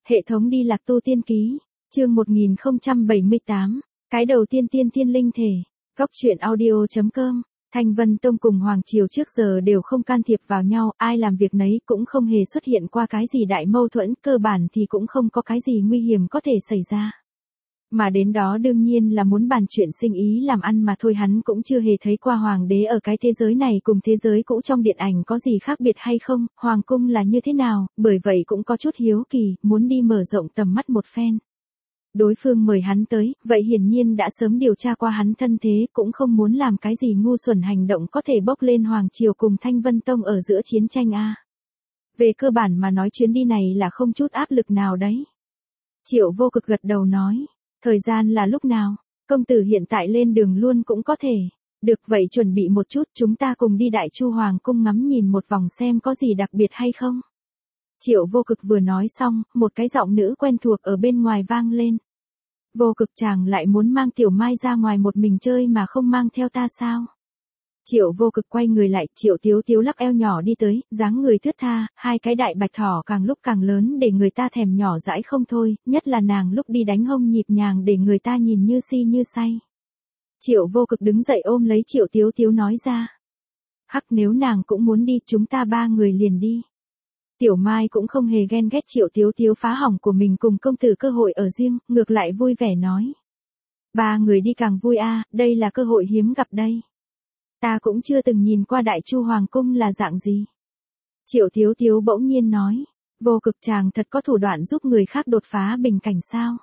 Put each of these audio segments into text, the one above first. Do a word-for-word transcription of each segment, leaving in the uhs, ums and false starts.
Hệ thống đi lạc tu tiên ký, chương một nghìn không trăm bảy mươi tám, cái đầu tiên tiên tiên linh thể, góc truyện audio.com. Thanh Vân Tông cùng Hoàng Triều trước giờ đều không can thiệp vào nhau, ai làm việc nấy cũng không hề xuất hiện qua cái gì đại mâu thuẫn, cơ bản thì cũng không có cái gì nguy hiểm có thể xảy ra. Mà đến đó đương nhiên là muốn bàn chuyện sinh ý làm ăn mà thôi, hắn cũng chưa hề thấy qua hoàng đế ở cái thế giới này cùng thế giới cũ trong điện ảnh có gì khác biệt hay không, hoàng cung là như thế nào, bởi vậy cũng có chút hiếu kỳ, muốn đi mở rộng tầm mắt một phen. Đối phương mời hắn tới, vậy hiển nhiên đã sớm điều tra qua hắn thân thế, cũng không muốn làm cái gì ngu xuẩn hành động có thể bốc lên Hoàng Triều cùng Thanh Vân Tông ở giữa chiến tranh a. Về cơ bản mà nói chuyến đi này là không chút áp lực nào đấy. Triệu Vô Cực gật đầu nói, thời gian là lúc nào, công tử hiện tại lên đường luôn cũng có thể. Được vậy chuẩn bị một chút, chúng ta cùng đi Đại Chu Hoàng cung ngắm nhìn một vòng xem có gì đặc biệt hay không. Triệu Vô Cực vừa nói xong, một cái giọng nữ quen thuộc ở bên ngoài vang lên. Vô Cực chàng lại muốn mang Tiểu Mai ra ngoài một mình chơi mà không mang theo ta sao? Triệu Vô Cực quay người lại, Triệu Tiếu Tiếu lắc eo nhỏ đi tới, dáng người thướt tha, hai cái đại bạch thỏ càng lúc càng lớn để người ta thèm nhỏ dãi không thôi, nhất là nàng lúc đi đánh hông nhịp nhàng để người ta nhìn như si như say. Triệu Vô Cực đứng dậy ôm lấy Triệu Tiếu Tiếu nói ra. Hắc, nếu nàng cũng muốn đi chúng ta ba người liền đi. Tiểu Mai cũng không hề ghen ghét Triệu Tiếu Tiếu phá hỏng của mình cùng công tử cơ hội ở riêng, ngược lại vui vẻ nói. Ba người đi càng vui a, đây là cơ hội hiếm gặp đây. Ta cũng chưa từng nhìn qua Đại Chu Hoàng cung là dạng gì. Triệu Tiếu Tiếu bỗng nhiên nói, Vô Cực chàng thật có thủ đoạn giúp người khác đột phá bình cảnh sao?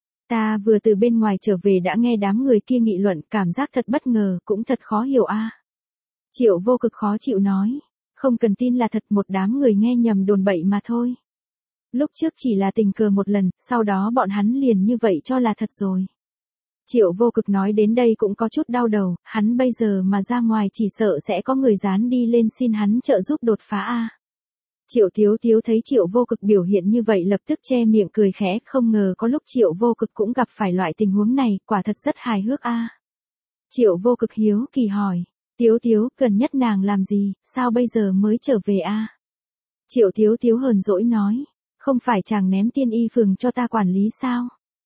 Ta vừa từ bên ngoài trở về đã nghe đám người kia nghị luận, cảm giác thật bất ngờ, cũng thật khó hiểu a. Triệu Vô Cực khó chịu nói. Không cần tin là thật, một đám người nghe nhầm đồn bậy mà thôi. Lúc trước chỉ là tình cờ một lần, sau đó bọn hắn liền như vậy cho là thật rồi. Triệu Vô Cực nói đến đây cũng có chút đau đầu, hắn bây giờ mà ra ngoài chỉ sợ sẽ có người dán đi lên xin hắn trợ giúp đột phá a. Triệu Tiếu Tiếu thấy Triệu Vô Cực biểu hiện như vậy lập tức che miệng cười khẽ, không ngờ có lúc Triệu Vô Cực cũng gặp phải loại tình huống này, quả thật rất hài hước a. Triệu Vô Cực hiếu kỳ hỏi. Tiếu Tiếu, gần nhất nàng làm gì, sao bây giờ mới trở về a? Triệu Tiếu Tiếu hờn dỗi nói, không phải chàng ném tiên y phường cho ta quản lý sao?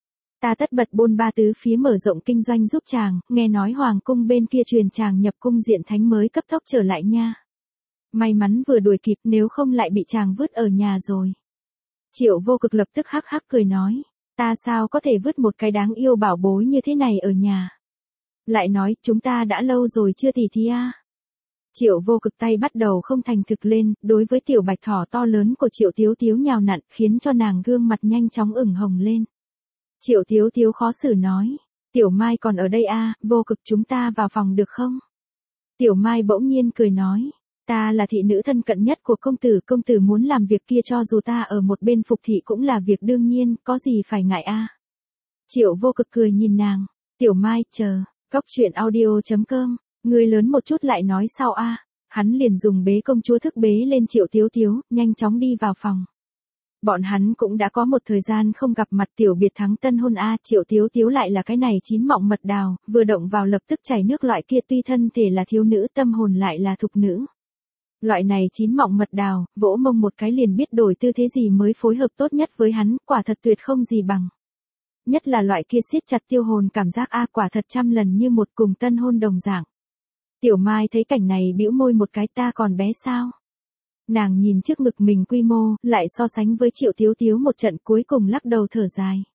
Ta tất bật bôn ba tứ phía mở rộng kinh doanh giúp chàng, nghe nói hoàng cung bên kia truyền chàng nhập cung diện thánh mới cấp tốc trở lại nha. May mắn vừa đuổi kịp, nếu không lại bị chàng vứt ở nhà rồi. Triệu Vô Cực lập tức hắc hắc cười nói, ta sao có thể vứt một cái đáng yêu bảo bối như thế này ở nhà? Lại nói, chúng ta đã lâu rồi chưa tỉ thí a. Triệu Vô Cực tay bắt đầu không thành thực lên, đối với tiểu bạch thỏ to lớn của Triệu Tiếu Tiếu nhào nặn, khiến cho nàng gương mặt nhanh chóng ửng hồng lên. Triệu Tiếu Tiếu khó xử nói, Tiểu Mai còn ở đây a, Vô Cực chúng ta vào phòng được không? Tiểu Mai bỗng nhiên cười nói, ta là thị nữ thân cận nhất của công tử, công tử muốn làm việc kia cho dù ta ở một bên phục thị cũng là việc đương nhiên, có gì phải ngại a. Triệu Vô Cực cười nhìn nàng, Tiểu Mai, chờ. Góc truyện audio.com, người lớn một chút lại nói sau a. Hắn liền dùng bế công chúa thức bế lên Triệu Tiếu Tiếu, nhanh chóng đi vào phòng. Bọn hắn cũng đã có một thời gian không gặp mặt, tiểu biệt thắng tân hôn a. Triệu Tiếu Tiếu lại là cái này chín mọng mật đào, vừa động vào lập tức chảy nước loại kia, tuy thân thể là thiếu nữ tâm hồn lại là thục nữ. Loại này chín mọng mật đào, vỗ mông một cái liền biết đổi tư thế gì mới phối hợp tốt nhất với hắn, quả thật tuyệt không gì bằng. Nhất là loại kia siết chặt tiêu hồn cảm giác a, quả thật trăm lần như một cùng tân hôn đồng dạng. Tiểu Mai thấy cảnh này bĩu môi một cái, ta còn bé sao? Nàng nhìn trước ngực mình quy mô, lại so sánh với Triệu Tiếu Tiếu một trận, cuối cùng lắc đầu thở dài.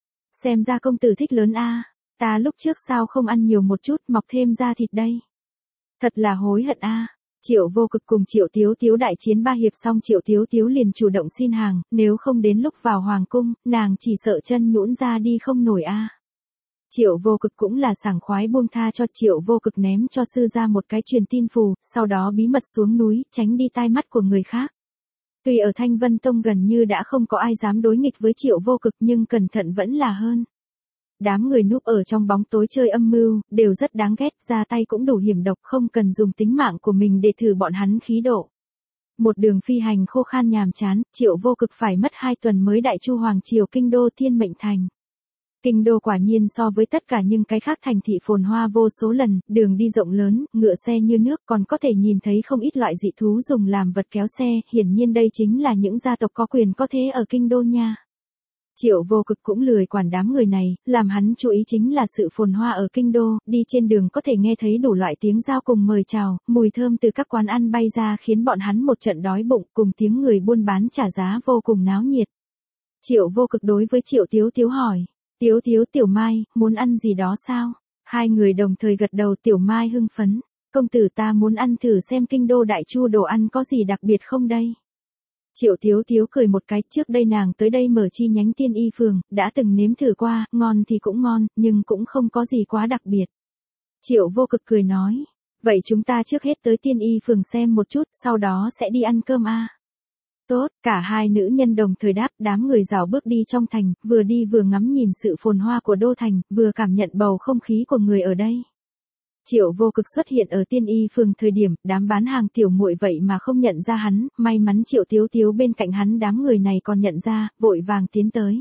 Xem ra công tử thích lớn a, ta lúc trước sao không ăn nhiều một chút, mọc thêm da thịt đây. Thật là hối hận a. Triệu Vô Cực cùng Triệu Tiếu Tiếu đại chiến ba hiệp xong, Triệu Tiếu Tiếu liền chủ động xin hàng, nếu không đến lúc vào hoàng cung, nàng chỉ sợ chân nhũn ra đi không nổi a. Triệu Vô Cực cũng là sảng khoái buông tha cho. Triệu Vô Cực ném cho sư ra một cái truyền tin phù, sau đó bí mật xuống núi, tránh đi tai mắt của người khác. Tuy ở Thanh Vân Tông gần như đã không có ai dám đối nghịch với Triệu Vô Cực, nhưng cẩn thận vẫn là hơn. Đám người núp ở trong bóng tối chơi âm mưu, đều rất đáng ghét, ra tay cũng đủ hiểm độc, không cần dùng tính mạng của mình để thử bọn hắn khí độ. Một đường phi hành khô khan nhàm chán, Triệu Vô Cực phải mất hai tuần mới Đại Chu Hoàng Triều kinh đô Thiên Mệnh Thành. Kinh đô quả nhiên so với tất cả những cái khác thành thị phồn hoa vô số lần, đường đi rộng lớn, ngựa xe như nước, còn có thể nhìn thấy không ít loại dị thú dùng làm vật kéo xe, hiển nhiên đây chính là những gia tộc có quyền có thế ở kinh đô nha. Triệu Vô Cực cũng lười quản đám người này, làm hắn chú ý chính là sự phồn hoa ở kinh đô, đi trên đường có thể nghe thấy đủ loại tiếng giao cùng mời chào, mùi thơm từ các quán ăn bay ra khiến bọn hắn một trận đói bụng, cùng tiếng người buôn bán trả giá vô cùng náo nhiệt. Triệu Vô Cực đối với Triệu Tiếu Tiếu hỏi, Tiếu Tiếu Tiểu Mai, muốn ăn gì đó sao? Hai người đồng thời gật đầu. Tiểu Mai hưng phấn, công tử ta muốn ăn thử xem kinh đô đại chu đồ ăn có gì đặc biệt không đây. Triệu Tiếu Tiếu cười một cái, trước đây nàng tới đây mở chi nhánh Tiên Y Phường, đã từng nếm thử qua, ngon thì cũng ngon, nhưng cũng không có gì quá đặc biệt. Triệu Vô Cực cười nói, vậy chúng ta trước hết tới Tiên Y Phường xem một chút, sau đó sẽ đi ăn cơm a. Tốt, cả hai nữ nhân đồng thời đáp, đám người rảo bước đi trong thành, vừa đi vừa ngắm nhìn sự phồn hoa của đô thành, vừa cảm nhận bầu không khí của người ở đây. Triệu Vô Cực xuất hiện ở Tiên Y Phường thời điểm, đám bán hàng tiểu muội vậy mà không nhận ra hắn, may mắn Triệu Tiếu Tiếu bên cạnh hắn đám người này còn nhận ra, vội vàng tiến tới.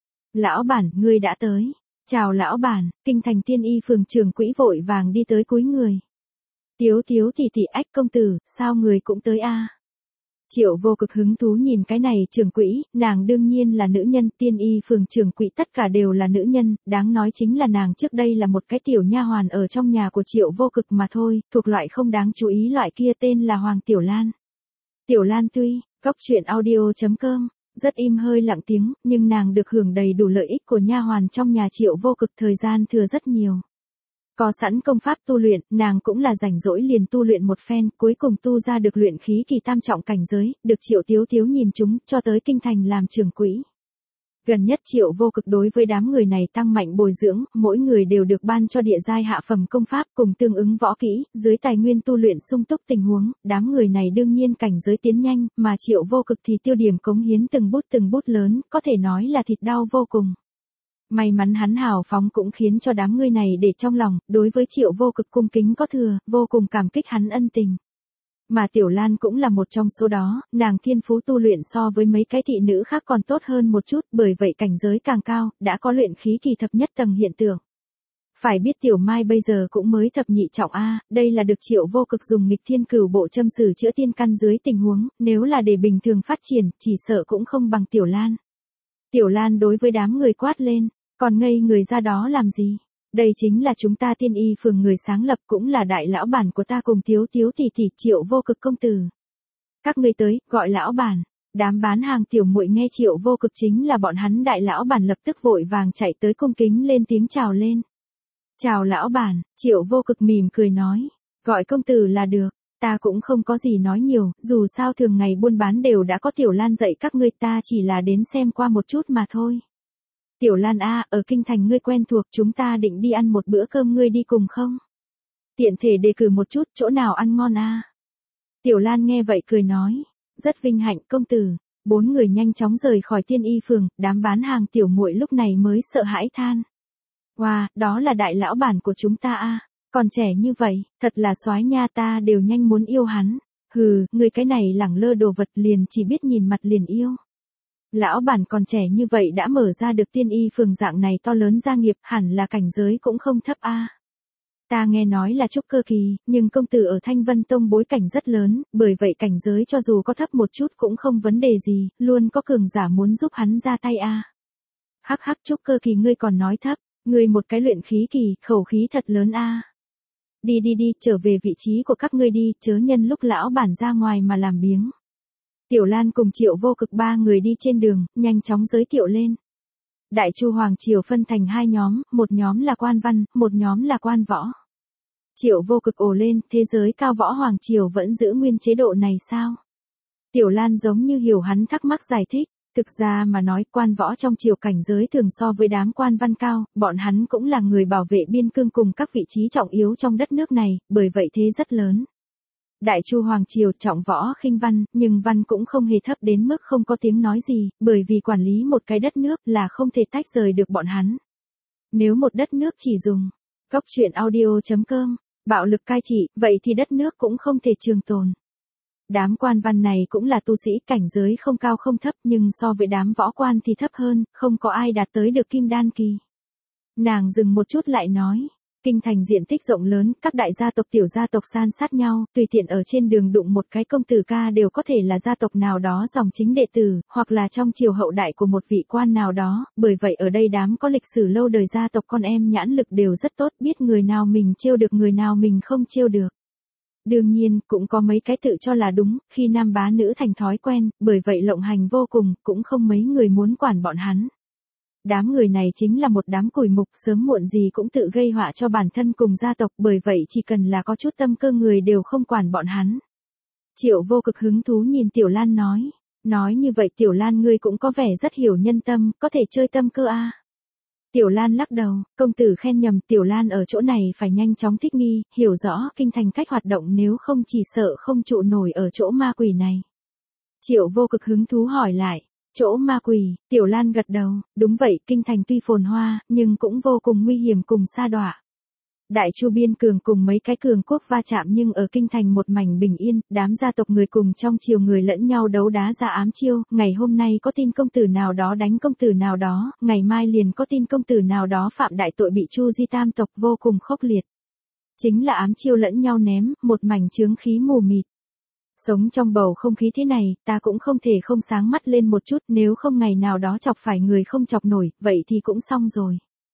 Lão bản, ngươi đã tới. Chào lão bản, kinh thành Tiên Y Phường trưởng quỹ vội vàng đi tới cúi người. Tiếu Tiếu tỷ tỷ, ách công tử, sao người cũng tới a? Triệu Vô Cực hứng thú nhìn cái này trưởng quỹ, nàng đương nhiên là nữ nhân, Tiên Y Phường trưởng quỹ tất cả đều là nữ nhân, đáng nói chính là nàng trước đây là một cái tiểu nha hoàn ở trong nhà của Triệu Vô Cực mà thôi, thuộc loại không đáng chú ý loại kia, tên là Hoàng Tiểu Lan. Tiểu Lan tuy, góc truyện audio chấm com, rất im hơi lặng tiếng, nhưng nàng được hưởng đầy đủ lợi ích của nha hoàn trong nhà Triệu Vô Cực, thời gian thừa rất nhiều. Có sẵn công pháp tu luyện, nàng cũng là rảnh rỗi liền tu luyện một phen, cuối cùng tu ra được luyện khí kỳ tam trọng cảnh giới, được Triệu Tiếu Tiếu nhìn chúng, cho tới kinh thành làm trưởng quỹ. Gần nhất Triệu Vô Cực đối với đám người này tăng mạnh bồi dưỡng, mỗi người đều được ban cho địa giai hạ phẩm công pháp cùng tương ứng võ kỹ, dưới tài nguyên tu luyện sung túc tình huống, đám người này đương nhiên cảnh giới tiến nhanh, mà Triệu Vô Cực thì tiêu điểm cống hiến từng bút từng bút lớn, có thể nói là thịt đau vô cùng. May mắn hắn hào phóng cũng khiến cho đám người này để trong lòng, đối với Triệu Vô Cực cung kính có thừa, vô cùng cảm kích hắn ân tình. Mà Tiểu Lan cũng là một trong số đó, nàng thiên phú tu luyện so với mấy cái thị nữ khác còn tốt hơn một chút, bởi vậy cảnh giới càng cao, đã có luyện khí kỳ thập nhất tầng hiện tượng. Phải biết Tiểu Mai bây giờ cũng mới thập nhị trọng A, đây là được Triệu Vô Cực dùng nghịch thiên cửu bộ châm sử chữa tiên căn dưới tình huống, nếu là để bình thường phát triển, chỉ sợ cũng không bằng Tiểu Lan. Tiểu Lan đối với đám người quát lên, còn ngây người ra đó làm gì? Đây chính là chúng ta Tiên Y Phường người sáng lập, cũng là đại lão bản của ta cùng Tiếu Tiếu tỷ tỷ, Triệu Vô Cực công tử. Các ngươi tới, gọi lão bản. Đám bán hàng tiểu muội nghe Triệu Vô Cực chính là bọn hắn đại lão bản lập tức vội vàng chạy tới cung kính lên tiếng chào lên. Chào lão bản, Triệu Vô Cực mỉm cười nói, gọi công tử là được, ta cũng không có gì nói nhiều, dù sao thường ngày buôn bán đều đã có Tiểu Lan dạy các ngươi, ta chỉ là đến xem qua một chút mà thôi. Tiểu Lan a, ở kinh thành ngươi quen thuộc, chúng ta định đi ăn một bữa cơm, ngươi đi cùng không? Tiện thể đề cử một chút, chỗ nào ăn ngon a? Tiểu Lan nghe vậy cười nói, rất vinh hạnh công tử. Bốn người nhanh chóng rời khỏi Tiên Y Phường, đám bán hàng tiểu muội lúc này mới sợ hãi than. Wow, đó là đại lão bản của chúng ta a, còn trẻ như vậy, thật là soái nha, ta đều nhanh muốn yêu hắn. Hừ, ngươi cái này lẳng lơ đồ vật, liền chỉ biết nhìn mặt liền yêu. Lão bản còn trẻ như vậy đã mở ra được Tiên Y Phường dạng này to lớn gia nghiệp, hẳn là cảnh giới cũng không thấp a. Ta nghe nói là trúc cơ kỳ, nhưng công tử ở Thanh Vân Tông bối cảnh rất lớn, bởi vậy cảnh giới cho dù có thấp một chút cũng không vấn đề gì, luôn có cường giả muốn giúp hắn ra tay a. Hắc hắc, trúc cơ kỳ ngươi còn nói thấp, ngươi một cái luyện khí kỳ, khẩu khí thật lớn a. Đi đi đi, trở về vị trí của các ngươi đi, chớ nhân lúc lão bản ra ngoài mà làm biếng. Tiểu Lan cùng Triệu Vô Cực ba người đi trên đường, nhanh chóng giới thiệu lên. Đại Chu Hoàng Triều phân thành hai nhóm, một nhóm là quan văn, một nhóm là quan võ. Triệu Vô Cực ồ lên, thế giới cao võ Hoàng Triều vẫn giữ nguyên chế độ này sao? Tiểu Lan giống như hiểu hắn thắc mắc giải thích, thực ra mà nói quan võ trong triều cảnh giới thường so với đám quan văn cao, bọn hắn cũng là người bảo vệ biên cương cùng các vị trí trọng yếu trong đất nước này, bởi vậy thế rất lớn. Đại Chu Hoàng Triều trọng võ khinh văn, nhưng văn cũng không hề thấp đến mức không có tiếng nói gì, bởi vì quản lý một cái đất nước là không thể tách rời được bọn hắn. Nếu một đất nước chỉ dùng góc truyện audio chấm com, bạo lực cai trị, vậy thì đất nước cũng không thể trường tồn. Đám quan văn này cũng là tu sĩ, cảnh giới không cao không thấp, nhưng so với đám võ quan thì thấp hơn, không có ai đạt tới được kim đan kỳ. Nàng dừng một chút lại nói, Kinh thành diện tích rộng lớn, các đại gia tộc tiểu gia tộc san sát nhau, tùy tiện ở trên đường đụng một cái công tử ca đều có thể là gia tộc nào đó dòng chính đệ tử, hoặc là trong triều hậu đại của một vị quan nào đó, bởi vậy ở đây đám có lịch sử lâu đời gia tộc con em nhãn lực đều rất tốt, biết người nào mình trêu được người nào mình không trêu được. Đương nhiên, cũng có mấy cái tự cho là đúng, khi nam bá nữ thành thói quen, bởi vậy lộng hành vô cùng, cũng không mấy người muốn quản bọn hắn. Đám người này chính là một đám cùi mục, sớm muộn gì cũng tự gây họa cho bản thân cùng gia tộc, bởi vậy chỉ cần là có chút tâm cơ người đều không quản bọn hắn. Triệu Vô Cực hứng thú nhìn Tiểu Lan nói, nói như vậy Tiểu Lan ngươi cũng có vẻ rất hiểu nhân tâm, có thể chơi tâm cơ a. Tiểu Lan lắc đầu, công tử khen nhầm, Tiểu Lan ở chỗ này phải nhanh chóng thích nghi, hiểu rõ kinh thành cách hoạt động, nếu không chỉ sợ không trụ nổi ở chỗ ma quỷ này. Triệu Vô Cực hứng thú hỏi lại, chỗ ma quỷ, Tiểu Lan gật đầu, đúng vậy, kinh thành tuy phồn hoa, nhưng cũng vô cùng nguy hiểm cùng sa đọa. Đại Chu biên cường cùng mấy cái cường quốc va chạm nhưng ở kinh thành một mảnh bình yên, đám gia tộc người cùng trong triều người lẫn nhau đấu đá ra ám chiêu, ngày hôm nay có tin công tử nào đó đánh công tử nào đó, ngày mai liền có tin công tử nào đó phạm đại tội bị Chu Di tam tộc vô cùng khốc liệt. Chính là ám chiêu lẫn nhau ném, một mảnh chướng khí mù mịt. Sống trong bầu không khí thế này, ta cũng không thể không sáng mắt lên một chút, nếu không ngày nào đó chọc phải người không chọc nổi, vậy thì cũng xong rồi.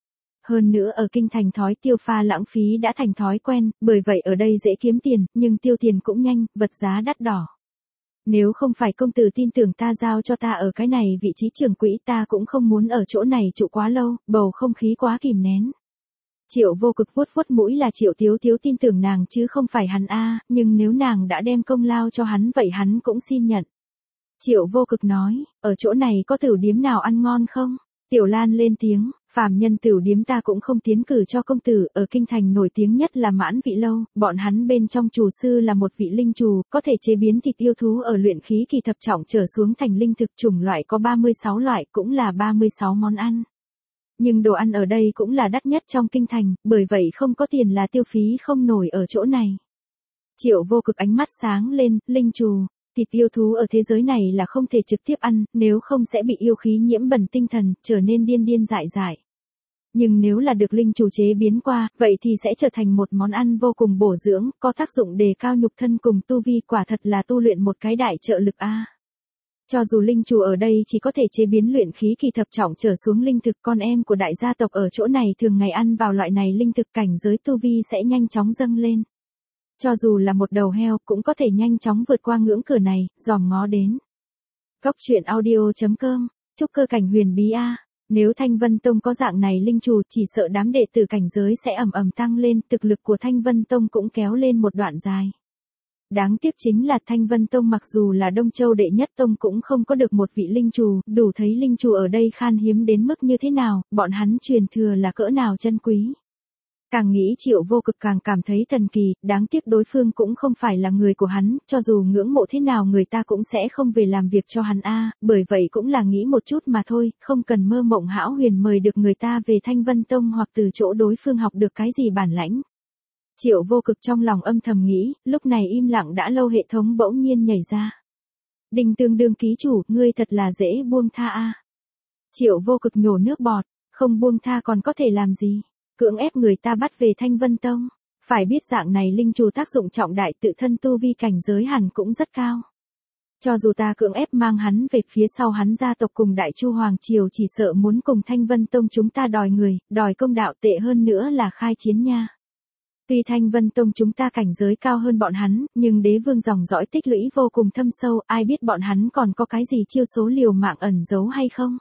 Hơn nữa ở kinh thành thói tiêu pha lãng phí đã thành thói quen, bởi vậy ở đây dễ kiếm tiền, nhưng tiêu tiền cũng nhanh, vật giá đắt đỏ. Nếu không phải công tử tin tưởng ta giao cho ta ở cái này vị trí trưởng quỹ, ta cũng không muốn ở chỗ này trụ quá lâu, bầu không khí quá kìm nén. Triệu Vô Cực vuốt vuốt mũi là Triệu Thiếu Thiếu tin tưởng nàng chứ không phải hắn a, nhưng nếu nàng đã đem công lao cho hắn vậy hắn cũng xin nhận. Triệu Vô Cực nói, ở chỗ này có tửu điếm nào ăn ngon không? Tiểu Lan lên tiếng, phàm nhân tửu điếm ta cũng không tiến cử cho công tử, ở kinh thành nổi tiếng nhất là Mãn Vị Lâu, bọn hắn bên trong chủ sư là một vị linh trù, có thể chế biến thịt yêu thú ở luyện khí kỳ thập trọng trở xuống thành linh thực, chủng loại có ba mươi sáu loại, cũng là ba mươi sáu món ăn. Nhưng đồ ăn ở đây cũng là đắt nhất trong kinh thành, bởi vậy không có tiền là tiêu phí không nổi ở chỗ này. Triệu Vô Cực ánh mắt sáng lên, linh trù, thịt yêu thú ở thế giới này là không thể trực tiếp ăn, nếu không sẽ bị yêu khí nhiễm bẩn tinh thần, trở nên điên điên dại dại. Nhưng nếu là được linh trù chế biến qua, vậy thì sẽ trở thành một món ăn vô cùng bổ dưỡng, có tác dụng đề cao nhục thân cùng tu vi, quả thật là tu luyện một cái đại trợ lực a. Cho dù linh trù ở đây chỉ có thể chế biến luyện khí kỳ thập trọng trở xuống linh thực, con em của đại gia tộc ở chỗ này thường ngày ăn vào loại này linh thực, cảnh giới tu vi sẽ nhanh chóng dâng lên. Cho dù là một đầu heo cũng có thể nhanh chóng vượt qua ngưỡng cửa này, dòm ngó đến. Góc truyện audio chấm com, chúc cơ cảnh huyền bí a. Nếu Thanh Vân Tông có dạng này linh trù, chỉ sợ đám đệ tử cảnh giới sẽ ầm ầm tăng lên, thực lực của Thanh Vân Tông cũng kéo lên một đoạn dài. Đáng tiếc chính là Thanh Vân Tông mặc dù là Đông Châu đệ nhất tông cũng không có được một vị linh trù, đủ thấy linh trù ở đây khan hiếm đến mức như thế nào, bọn hắn truyền thừa là cỡ nào chân quý. Càng nghĩ Triệu Vô Cực càng cảm thấy thần kỳ, đáng tiếc đối phương cũng không phải là người của hắn, cho dù ngưỡng mộ thế nào người ta cũng sẽ không về làm việc cho hắn a, bởi vậy cũng là nghĩ một chút mà thôi, không cần mơ mộng hão huyền mời được người ta về Thanh Vân Tông hoặc từ chỗ đối phương học được cái gì bản lãnh. Triệu Vô Cực trong lòng âm thầm nghĩ, lúc này im lặng đã lâu hệ thống bỗng nhiên nhảy ra. Đinh Tương Đương ký chủ, ngươi thật là dễ buông tha a. Triệu Vô Cực nhổ nước bọt, không buông tha còn có thể làm gì? Cưỡng ép người ta bắt về Thanh Vân Tông. Phải biết dạng này linh trù tác dụng trọng đại, tự thân tu vi cảnh giới hẳn cũng rất cao. Cho dù ta cưỡng ép mang hắn về, phía sau hắn gia tộc cùng Đại Chu Hoàng Triều chỉ sợ muốn cùng Thanh Vân Tông chúng ta đòi người, đòi công đạo, tệ hơn nữa là khai chiến nha. Tuy Thanh Vân Tông chúng ta cảnh giới cao hơn bọn hắn, nhưng đế vương dòng dõi tích lũy vô cùng thâm sâu, ai biết bọn hắn còn có cái gì chiêu số liều mạng ẩn giấu hay không.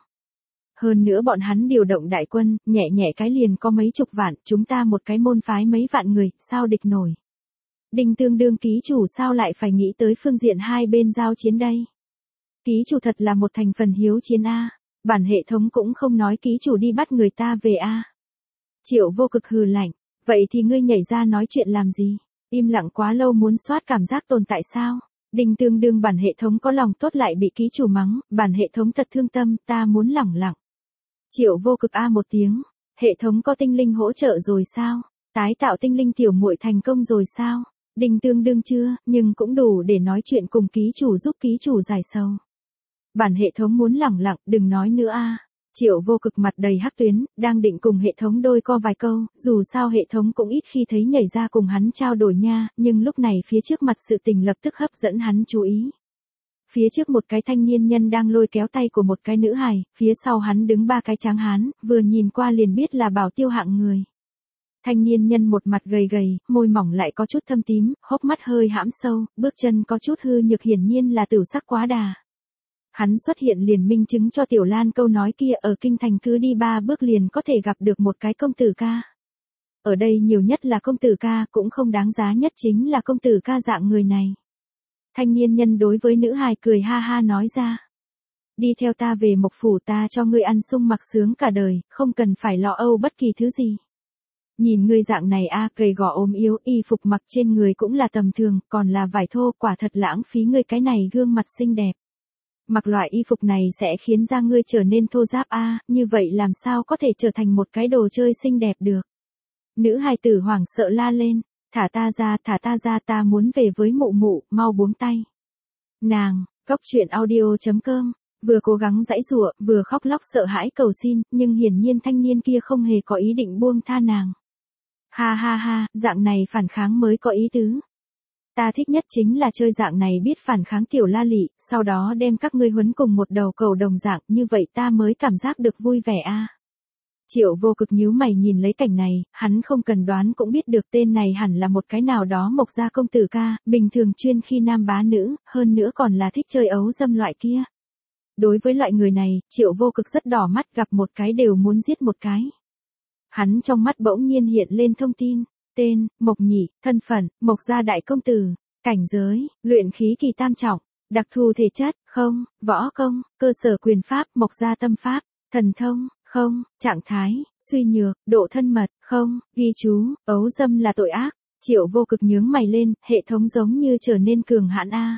Hơn nữa bọn hắn điều động đại quân, nhẹ nhẹ cái liền có mấy chục vạn, chúng ta một cái môn phái mấy vạn người, sao địch nổi. Đinh Tương Đương ký chủ sao lại phải nghĩ tới phương diện hai bên giao chiến đây. Ký chủ thật là một thành phần hiếu chiến a, bản hệ thống cũng không nói ký chủ đi bắt người ta về a. Triệu Vô Cực hừ lạnh, vậy thì ngươi nhảy ra nói chuyện làm gì, im lặng quá lâu muốn soát cảm giác tồn tại sao. Đinh Tương Đương bản hệ thống có lòng tốt lại bị ký chủ mắng, bản hệ thống thật thương tâm, ta muốn lẳng lặng. Triệu Vô Cực a một tiếng, hệ thống có tinh linh hỗ trợ rồi sao? Tái tạo tinh linh tiểu muội thành công rồi sao? Đinh Tương Đương chưa, nhưng cũng đủ để nói chuyện cùng ký chủ giúp ký chủ giải sầu. Bản hệ thống muốn lẳng lặng, đừng nói nữa a. Triệu Vô Cực mặt đầy hắc tuyến, đang định cùng hệ thống đôi co vài câu, dù sao hệ thống cũng ít khi thấy nhảy ra cùng hắn trao đổi nha, nhưng lúc này phía trước mặt sự tình lập tức hấp dẫn hắn chú ý. Phía trước một cái thanh niên nhân đang lôi kéo tay của một cái nữ hài, phía sau hắn đứng ba cái tráng hán, vừa nhìn qua liền biết là Bảo Tiêu hạng người. Thanh niên nhân một mặt gầy gầy, môi mỏng lại có chút thâm tím, hốc mắt hơi hãm sâu, bước chân có chút hư nhược, hiển nhiên là tửu sắc quá đà. Hắn xuất hiện liền minh chứng cho Tiểu Lan câu nói kia, ở kinh thành cứ đi ba bước liền có thể gặp được một cái công tử ca. Ở đây nhiều nhất là công tử ca, cũng không đáng giá nhất chính là công tử ca dạng người này. Thanh niên nhân đối với nữ hài cười ha ha nói ra. Đi theo ta về Mộc Phủ, ta cho ngươi ăn sung mặc sướng cả đời, không cần phải lo âu bất kỳ thứ gì. Nhìn ngươi dạng này a, gầy gò ốm yếu, y phục mặc trên người cũng là tầm thường, còn là vải thô, quả thật lãng phí ngươi cái này gương mặt xinh đẹp. Mặc loại y phục này sẽ khiến da ngươi trở nên thô ráp a, như vậy làm sao có thể trở thành một cái đồ chơi xinh đẹp được. Nữ hài tử hoảng sợ la lên, thả ta ra, thả ta ra, ta muốn về với mụ mụ, mau buông tay. Nàng, Góc Chuyện Audio chấm com, vừa cố gắng giãy giụa, vừa khóc lóc sợ hãi cầu xin, nhưng hiển nhiên thanh niên kia không hề có ý định buông tha nàng. Ha ha ha, dạng này phản kháng mới có ý tứ. Ta thích nhất chính là chơi dạng này biết phản kháng tiểu la lị, sau đó đem các ngươi huấn cùng một đầu cầu đồng dạng, như vậy ta mới cảm giác được vui vẻ a. À. Triệu Vô Cực nhíu mày nhìn lấy cảnh này, hắn không cần đoán cũng biết được tên này hẳn là một cái nào đó Mộc gia công tử ca, bình thường chuyên khi nam bá nữ, hơn nữa còn là thích chơi ấu dâm loại kia. Đối với loại người này, Triệu Vô Cực rất đỏ mắt, gặp một cái đều muốn giết một cái. Hắn trong mắt bỗng nhiên hiện lên thông tin, tên, Mộc Nhị, thân phận, Mộc gia đại công tử, cảnh giới, luyện khí kỳ tam trọng, đặc thù thể chất, không, võ công, cơ sở quyền pháp, Mộc gia tâm pháp, thần thông, không, trạng thái, suy nhược, độ thân mật, không, ghi chú, ấu dâm là tội ác. Triệu Vô Cực nhướng mày lên, hệ thống giống như trở nên cường hãn a.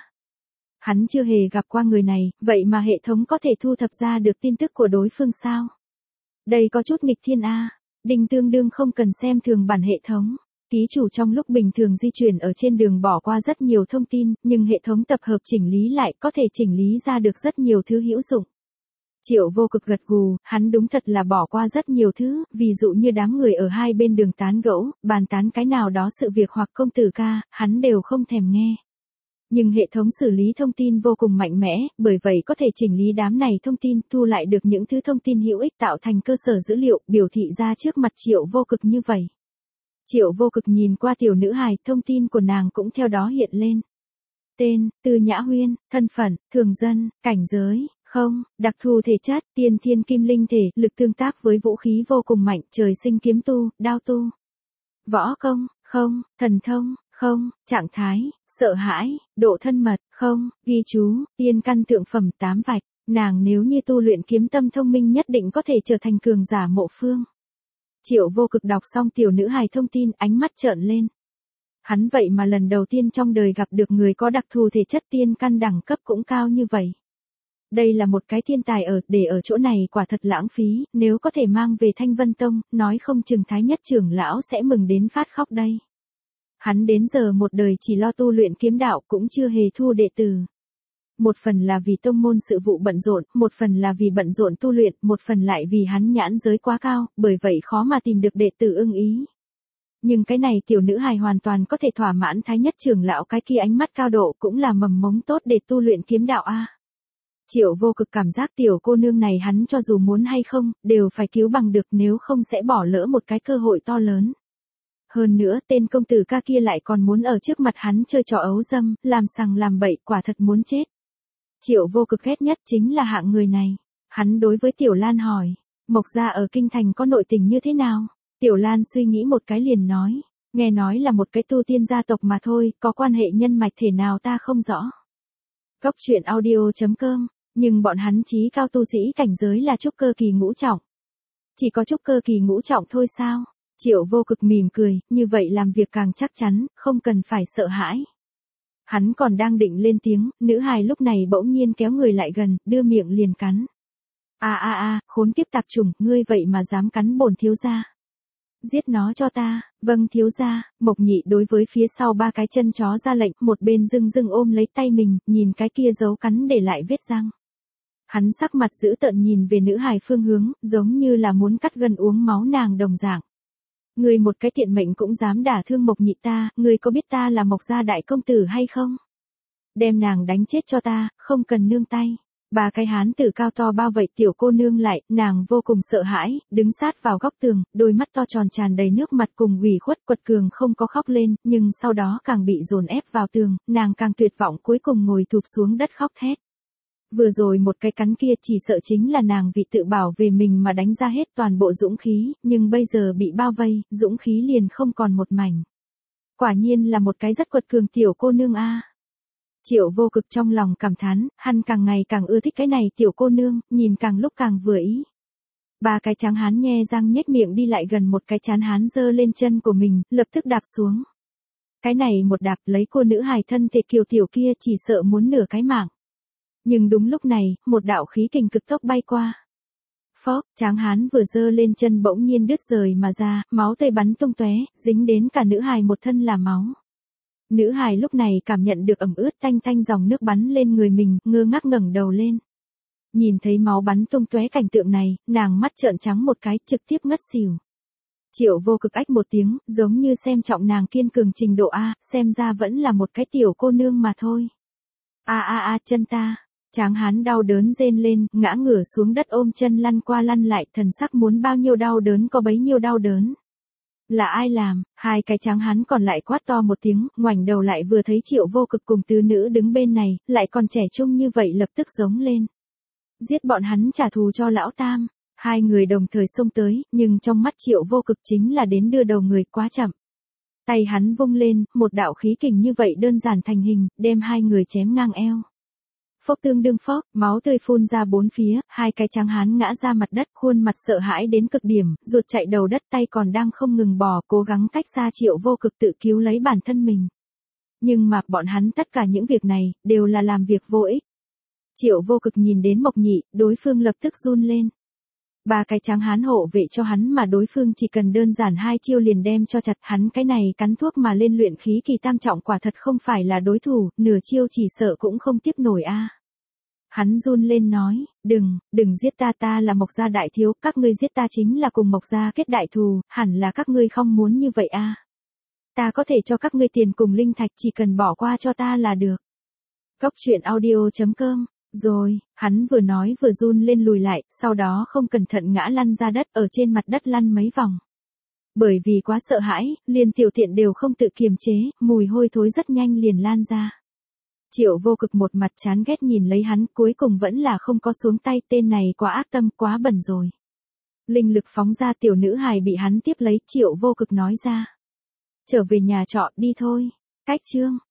Hắn chưa hề gặp qua người này, vậy mà hệ thống có thể thu thập ra được tin tức của đối phương sao? Đây có chút nghịch thiên a. Đinh tương đương không cần xem thường bản hệ thống. Ký chủ trong lúc bình thường di chuyển ở trên đường bỏ qua rất nhiều thông tin, nhưng hệ thống tập hợp chỉnh lý lại có thể chỉnh lý ra được rất nhiều thứ hữu dụng. Triệu Vô Cực gật gù, hắn đúng thật là bỏ qua rất nhiều thứ, ví dụ như đám người ở hai bên đường tán gẫu, bàn tán cái nào đó sự việc hoặc công tử ca, hắn đều không thèm nghe. Nhưng hệ thống xử lý thông tin vô cùng mạnh mẽ, bởi vậy có thể chỉnh lý đám này thông tin, thu lại được những thứ thông tin hữu ích tạo thành cơ sở dữ liệu, biểu thị ra trước mặt Triệu Vô Cực như vậy. Triệu Vô Cực nhìn qua tiểu nữ hài, thông tin của nàng cũng theo đó hiện lên. Tên, Tư Nhã Huyên, thân phận, thường dân, cảnh giới, không, đặc thù thể chất, tiên thiên kim linh thể, lực tương tác với vũ khí vô cùng mạnh, trời sinh kiếm tu, đao tu. Võ công, không, thần thông, không, trạng thái, sợ hãi, độ thân mật, không, ghi chú, tiên căn thượng phẩm tám vạch, nàng nếu như tu luyện kiếm tâm thông minh nhất định có thể trở thành cường giả mộ phương. Triệu Vô Cực đọc xong tiểu nữ hài thông tin, ánh mắt trợn lên. Hắn vậy mà lần đầu tiên trong đời gặp được người có đặc thù thể chất tiên căn đẳng cấp cũng cao như vậy. Đây là một cái thiên tài ở, để ở chỗ này quả thật lãng phí, nếu có thể mang về Thanh Vân Tông, nói không chừng Thái Nhất trưởng lão sẽ mừng đến phát khóc đây. Hắn đến giờ một đời chỉ lo tu luyện kiếm đạo cũng chưa hề thu đệ tử. Một phần là vì tông môn sự vụ bận rộn, một phần là vì bận rộn tu luyện, một phần lại vì hắn nhãn giới quá cao, bởi vậy khó mà tìm được đệ tử ưng ý. Nhưng cái này tiểu nữ hài hoàn toàn có thể thỏa mãn Thái Nhất trưởng lão cái kia ánh mắt cao độ, cũng là mầm mống tốt để tu luyện kiếm đạo a. Triệu Vô Cực cảm giác tiểu cô nương này hắn cho dù muốn hay không, đều phải cứu bằng được, nếu không sẽ bỏ lỡ một cái cơ hội to lớn. Hơn nữa tên công tử ca kia lại còn muốn ở trước mặt hắn chơi trò ấu dâm, làm sằng làm bậy, quả thật muốn chết. Triệu Vô Cực ghét nhất chính là hạng người này. Hắn đối với Tiểu Lan hỏi, Mộc gia ở kinh thành có nội tình như thế nào? Tiểu Lan suy nghĩ một cái liền nói, nghe nói là một cái tu tiên gia tộc mà thôi, có quan hệ nhân mạch thể nào ta không rõ. Góc Chuyện Audio chấm com, nhưng bọn hắn chí cao tu sĩ cảnh giới là trúc cơ kỳ ngũ trọng. Chỉ có trúc cơ kỳ ngũ trọng thôi sao? Triệu Vô Cực mỉm cười, như vậy làm việc càng chắc chắn, không cần phải sợ hãi. Hắn còn đang định lên tiếng, nữ hài lúc này bỗng nhiên kéo người lại gần, đưa miệng liền cắn. A a a, khốn kiếp tạp chủng, ngươi vậy mà dám cắn bổn thiếu gia. Giết nó cho ta, vâng thiếu gia. Mộc Nhị đối với phía sau ba cái chân chó ra lệnh, một bên dưng dưng ôm lấy tay mình, nhìn cái kia dấu cắn để lại vết răng. Hắn sắc mặt dữ tợn nhìn về nữ hài phương hướng, giống như là muốn cắt gân uống máu nàng đồng dạng. Ngươi một cái tiện mệnh cũng dám đả thương Mộc Nhị ta, ngươi có biết ta là Mộc gia đại công tử hay không? Đem nàng đánh chết cho ta, không cần nương tay. Ba cái hán tử cao to bao vây tiểu cô nương lại, nàng vô cùng sợ hãi, đứng sát vào góc tường, đôi mắt to tròn tràn đầy nước mặt cùng ủy khuất, quật cường không có khóc lên, nhưng sau đó càng bị dồn ép vào tường, nàng càng tuyệt vọng cuối cùng ngồi thụp xuống đất khóc thét. Vừa rồi một cái cắn kia chỉ sợ chính là nàng vì tự bảo vệ mình mà đánh ra hết toàn bộ dũng khí, nhưng bây giờ bị bao vây, dũng khí liền không còn một mảnh. Quả nhiên là một cái rất quật cường tiểu cô nương a. Triệu Vô Cực trong lòng cảm thán, hắn càng ngày càng ưa thích cái này tiểu cô nương, nhìn càng lúc càng vừa ý. Ba cái tráng hán nhe răng nhếch miệng đi lại gần một cái tráng hán giơ lên chân của mình, lập tức đạp xuống. Cái này một đạp lấy cô nữ hài thân thể kiều tiểu kia chỉ sợ muốn nửa cái mạng. Nhưng đúng lúc này, một đạo khí kình cực tốc bay qua. Phốc, tráng hán vừa giơ lên chân bỗng nhiên đứt rời mà ra, máu tươi bắn tung tóe, dính đến cả nữ hài một thân là máu. Nữ hài lúc này cảm nhận được ẩm ướt tanh tanh dòng nước bắn lên người mình, ngơ ngác ngẩng đầu lên. Nhìn thấy máu bắn tung tóe cảnh tượng này, nàng mắt trợn trắng một cái, trực tiếp ngất xỉu. Triệu Vô Cực ách một tiếng, giống như xem trọng nàng kiên cường trình độ A, xem ra vẫn là một cái tiểu cô nương mà thôi. A a a chân ta. Tráng hán đau đớn rên lên, ngã ngửa xuống đất ôm chân lăn qua lăn lại, thần sắc muốn bao nhiêu đau đớn có bấy nhiêu đau đớn. Là ai làm? Hai cái tráng hán còn lại quát to một tiếng, ngoảnh đầu lại vừa thấy Triệu Vô Cực cùng tứ nữ đứng bên này, lại còn trẻ trung như vậy lập tức giống lên. Giết bọn hắn trả thù cho lão tam. Hai người đồng thời xông tới, nhưng trong mắt Triệu Vô Cực chính là đến đưa đầu người quá chậm. Tay hắn vung lên, một đạo khí kình như vậy đơn giản thành hình, đem hai người chém ngang eo. Phốc tương đương phốc, máu tươi phun ra bốn phía, hai cái tráng hán ngã ra mặt đất, khuôn mặt sợ hãi đến cực điểm, ruột chạy đầu đất, tay còn đang không ngừng bò, cố gắng cách xa Triệu Vô Cực tự cứu lấy bản thân mình. Nhưng mà, bọn hắn tất cả những việc này, đều là làm việc vô ích. Triệu Vô Cực nhìn đến Mộc Nhị, đối phương lập tức run lên. Ba cái tráng hán hộ vệ cho hắn mà đối phương chỉ cần đơn giản hai chiêu liền đem cho chặt, hắn cái này cắn thuốc mà lên luyện khí kỳ tam trọng quả thật không phải là đối thủ, nửa chiêu chỉ sợ cũng không tiếp nổi a. Hắn run lên nói, đừng, đừng giết ta, ta là Mộc gia đại thiếu, các ngươi giết ta chính là cùng Mộc gia kết đại thù, hẳn là các ngươi không muốn như vậy a. Ta có thể cho các ngươi tiền cùng linh thạch, chỉ cần bỏ qua cho ta là được. Góc truyện audio chấm com. Rồi, hắn vừa nói vừa run lên lùi lại, sau đó không cẩn thận ngã lăn ra đất, ở trên mặt đất lăn mấy vòng. Bởi vì quá sợ hãi, liền tiểu tiện đều không tự kiềm chế, mùi hôi thối rất nhanh liền lan ra. Triệu Vô Cực một mặt chán ghét nhìn lấy hắn, cuối cùng vẫn là không có xuống tay, tên này quá ác tâm, quá bẩn rồi. Linh lực phóng ra, tiểu nữ hài bị hắn tiếp lấy, Triệu Vô Cực nói ra. Trở về nhà trọ, đi thôi. Cách chương.